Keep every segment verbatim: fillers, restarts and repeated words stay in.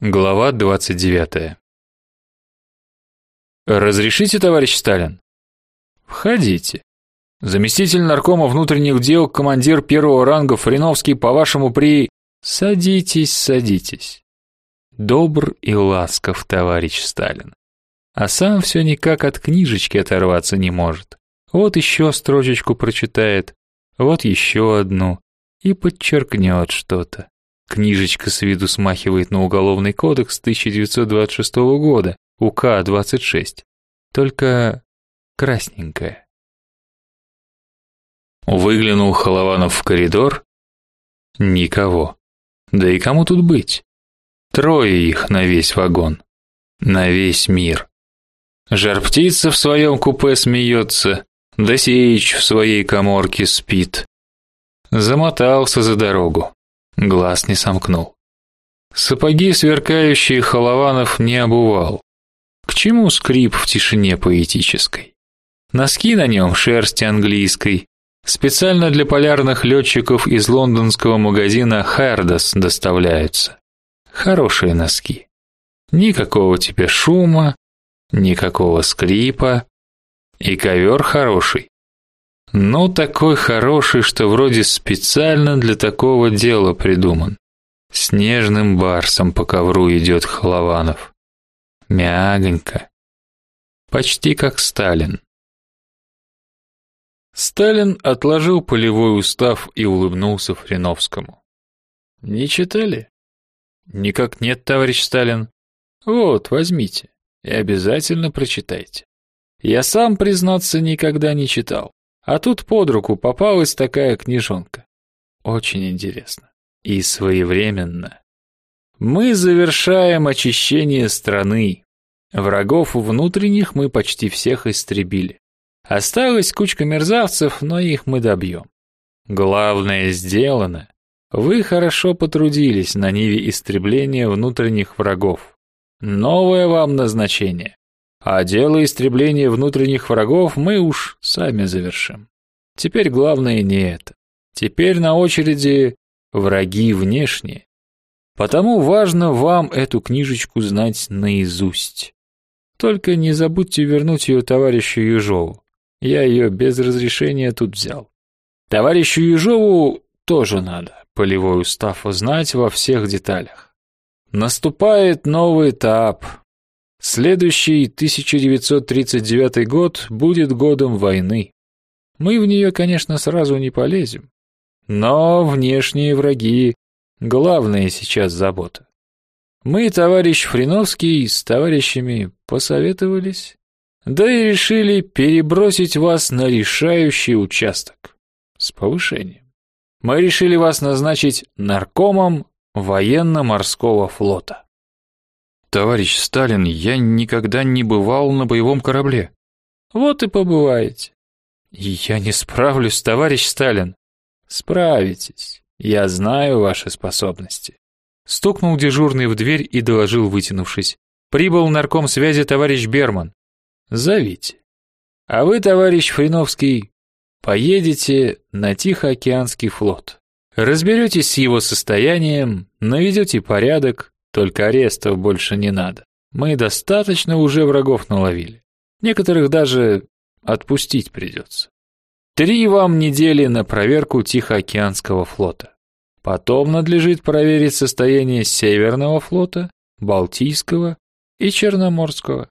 Глава двадцать девятая. Разрешите, товарищ Сталин? Входите. Заместитель наркома внутренних дел, командир первого ранга Фриновский, по-вашему при... Садитесь, садитесь. Добр и ласков товарищ Сталин. А сам все никак от книжечки оторваться не может. Вот еще строчечку прочитает, вот еще одну, и подчеркнет что-то. Книжечка с виду смахивает на Уголовный кодекс тысяча девятьсот двадцать шестого года, У К двадцать шесть, только красненькая. Выглянул Холованов в коридор. Никого. Да и кому тут быть? Трое их на весь вагон, на весь мир. Жар-птица в своем купе смеется, Досеич в своей каморке спит. Замотался за дорогу. Глаз не сомкнул. Сапоги сверкающие Холованов не обувал. К чему скрип в тишине поэтической? Носки на нем шерсти английской, специально для полярных летчиков из лондонского магазина Хэрдос доставляются. Хорошие носки. Никакого тебе шума, никакого скрипа. И ковер хороший. Ну, такой хороший, что вроде специально для такого дела придуман. Снежным барсом по ковру идет Холованов. Мягонько. Почти как Сталин. Сталин отложил полевой устав и улыбнулся Фриновскому. Не читали? Никак нет, товарищ Сталин. Вот, возьмите и обязательно прочитайте. Я сам, признаться, никогда не читал. А тут под руку попалась такая книжонка. Очень интересно. И своевременно. Мы завершаем очищение страны. Врагов внутренних мы почти всех истребили. Осталась кучка мерзавцев, но их мы добьем. Главное сделано. Вы хорошо потрудились на ниве истребления внутренних врагов. Новое вам назначение. А дело истребления внутренних врагов мы уж сами завершим. Теперь главное не это. Теперь на очереди враги внешние. Потому важно вам эту книжечку знать наизусть. Только не забудьте вернуть ее товарищу Ежову. Я ее без разрешения тут взял. Товарищу Ежову тоже надо полевой устав знать во всех деталях. Наступает новый этап. Следующий тысяча девятьсот тридцать девятый год будет годом войны. Мы в нее, конечно, сразу не полезем. Но внешние враги — главная сейчас забота. Мы, товарищ Фриновский, с товарищами посоветовались, да и решили перебросить вас на решающий участок с повышением. Мы решили вас назначить наркомом военно-морского флота. Товарищ Сталин, я никогда не бывал на боевом корабле. Вот и побываете. Я не справлюсь, товарищ Сталин. Справитесь. Я знаю ваши способности. Стукнул дежурный в дверь и доложил, вытянувшись. Прибыл нарком связи товарищ Берман. Зовите. А вы, товарищ Фриновский, поедете на Тихоокеанский флот. Разберетесь с его состоянием, наведете порядок. Только арестов больше не надо. Мы достаточно уже врагов наловили. Некоторых даже отпустить придется. Три вам недели на проверку Тихоокеанского флота. Потом надлежит проверить состояние Северного флота, Балтийского и Черноморского.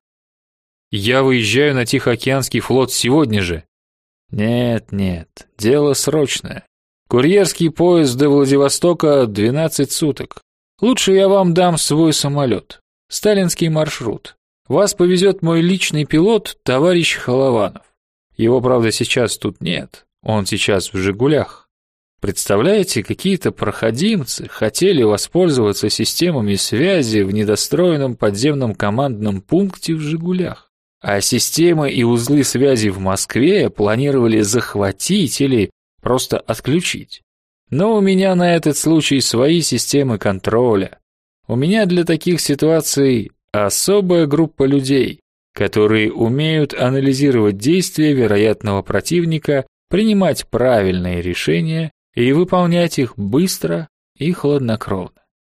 Я выезжаю на Тихоокеанский флот сегодня же. Нет, нет, дело срочное. Курьерский поезд до Владивостока двенадцать суток. Лучше я вам дам свой самолет. Сталинский маршрут. Вас повезет мой личный пилот, товарищ Холованов. Его, правда, сейчас тут нет. Он сейчас в «Жигулях». Представляете, какие-то проходимцы хотели воспользоваться системами связи в недостроенном подземном командном пункте в «Жигулях». А системы и узлы связи в Москве планировали захватить или просто отключить. Но у меня на этот случай свои системы контроля. У меня для таких ситуаций особая группа людей, которые умеют анализировать действия вероятного противника, принимать правильные решения и выполнять их быстро и хладнокровно.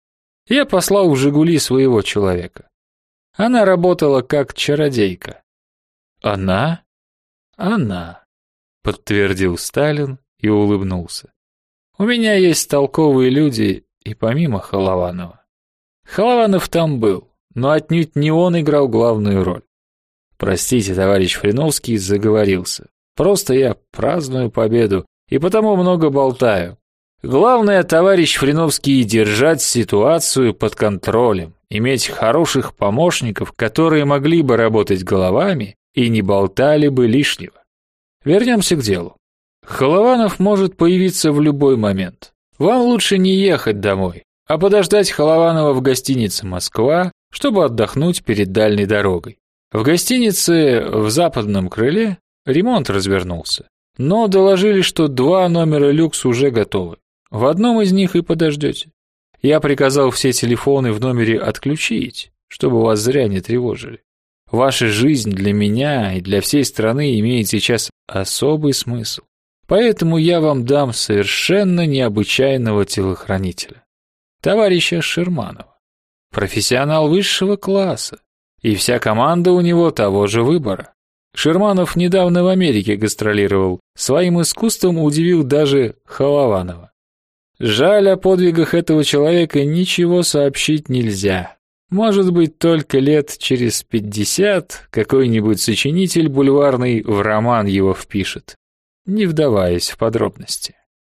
Я послал в «Жигули» своего человека. Она работала как чародейка. Она? Она, подтвердил Сталин и улыбнулся. У меня есть толковые люди и помимо Холованова. Холованов там был, но отнюдь не он играл главную роль. Простите, товарищ Фриновский, заговорился. Просто я праздную победу и потому много болтаю. Главное, товарищ Фриновский, держать ситуацию под контролем, иметь хороших помощников, которые могли бы работать головами и не болтали бы лишнего. Вернемся к делу. Холованов может появиться в любой момент. Вам лучше не ехать домой, а подождать Холованова в гостинице «Москва», чтобы отдохнуть перед дальней дорогой. В гостинице в западном крыле ремонт развернулся, но доложили, что два номера люкс уже готовы. В одном из них и подождете. Я приказал все телефоны в номере отключить, чтобы вас зря не тревожили. Ваша жизнь для меня и для всей страны имеет сейчас особый смысл. Поэтому я вам дам совершенно необычайного телохранителя. Товарища Шерманова. Профессионал высшего класса. И вся команда у него того же выбора. Шерманов недавно в Америке гастролировал. Своим искусством удивил даже Холованова. Жаль, о подвигах этого человека ничего сообщить нельзя. Может быть, только лет через пятьдесят какой-нибудь сочинитель бульварный в роман его впишет, не вдаваясь в подробности.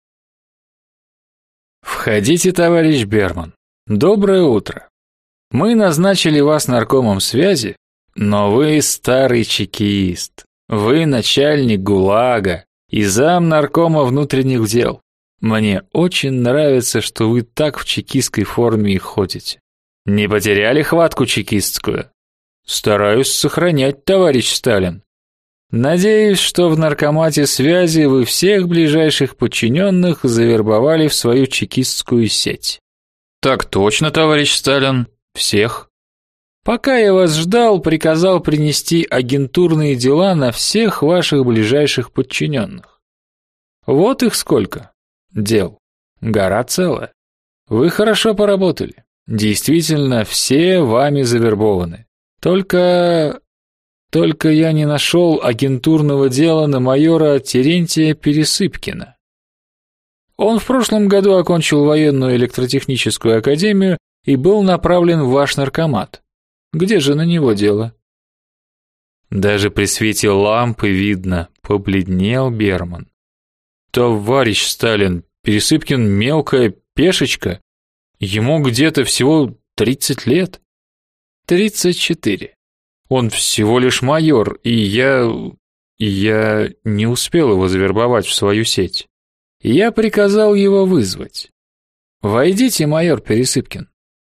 Входите, товарищ Берман. Доброе утро. Мы назначили вас наркомом связи, но вы старый чекист. Вы начальник ГУЛАГа и зам наркома внутренних дел. Мне очень нравится, что вы так в чекистской форме и ходите. Не потеряли хватку чекистскую? Стараюсь сохранять, товарищ Сталин. Надеюсь, что в наркомате связи вы всех ближайших подчиненных завербовали в свою чекистскую сеть. Так точно, товарищ Сталин. Всех. Пока я вас ждал, приказал принести агентурные дела на всех ваших ближайших подчиненных. Вот их сколько. Дел. Гора целая. Вы хорошо поработали. Действительно, все вами завербованы. Только... Только я не нашел агентурного дела на майора Терентия Пересыпкина. Он в прошлом году окончил военную электротехническую академию и был направлен в ваш наркомат. Где же на него дело? Даже при свете лампы видно, побледнел Берман. Товарищ Сталин, Пересыпкин мелкая пешечка. Ему где-то всего тридцать лет. Тридцать четыре. Он всего лишь майор, и я... и я не успел его завербовать в свою сеть. Я приказал его вызвать. Войдите, майор Пересыпкин.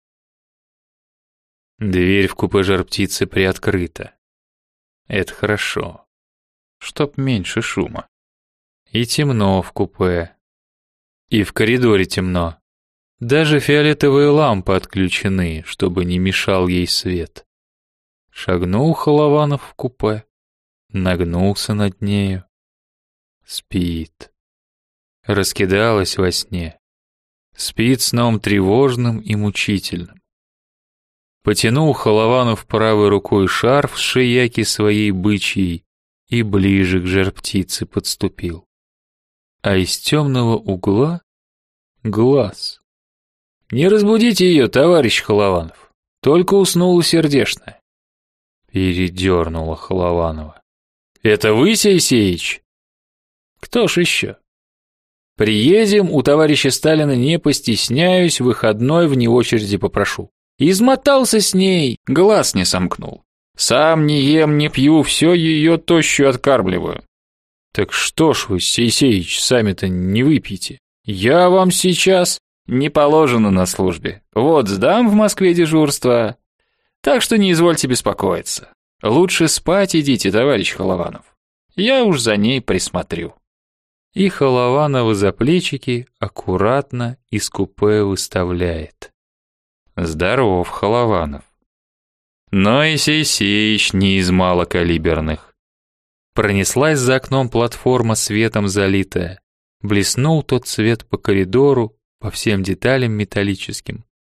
Дверь в купе жар-птицы приоткрыта. Это хорошо. Чтоб меньше шума. И темно в купе. И в коридоре темно. Даже фиолетовые лампы отключены, чтобы не мешал ей свет. Шагнул Холованов в купе, нагнулся над нею. Спит. Раскидалась во сне. Спит сном тревожным и мучительным. Потянул Холованов правой рукой шарф с шияки своей бычьей и ближе к жар-птице подступил. А из темного угла глаз. Не разбудите ее, товарищ Холованов. Только уснула сердечная. Передернула Холованова. Это вы, Сеисеич? Кто ж еще? Приедем, у товарища Сталина не постесняюсь, выходной вне очереди попрошу. Измотался с ней, глаз не сомкнул. Сам не ем, не пью, все ее тощую откармливаю. Так что ж вы, Сеисеич, сами-то не выпьете? Я вам сейчас... Не положено на службе. Вот сдам в Москве дежурство. Так что не извольте беспокоиться. Лучше спать идите, товарищ Холованов. Я уж за ней присмотрю. И Холованова за плечики аккуратно из купе выставляет. Здоров, Холованов. Но и Сеисеич не из малокалиберных. Пронеслась за окном платформа светом залитая. Блеснул тот свет по коридору, по всем деталям металлическим.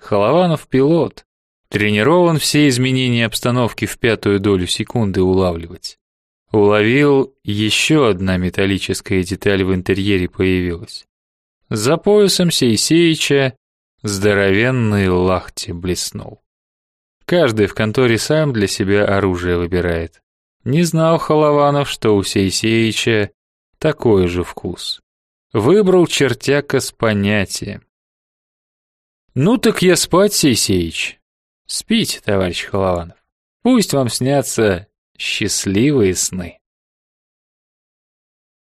Холованов пилот, тренирован все изменения обстановки в пятую долю секунды улавливать. Уловил, еще одна металлическая деталь в интерьере появилась. За поясом Сейсеича здоровенный лахти блеснул. Каждый в конторе сам для себя оружие выбирает. Не знал Холованов, что у Сейсеича такой же вкус. Выбрал чертяка с понятием. Ну так я спать, Сейсеич. Спите, товарищ Холованов. Пусть вам снятся счастливые сны.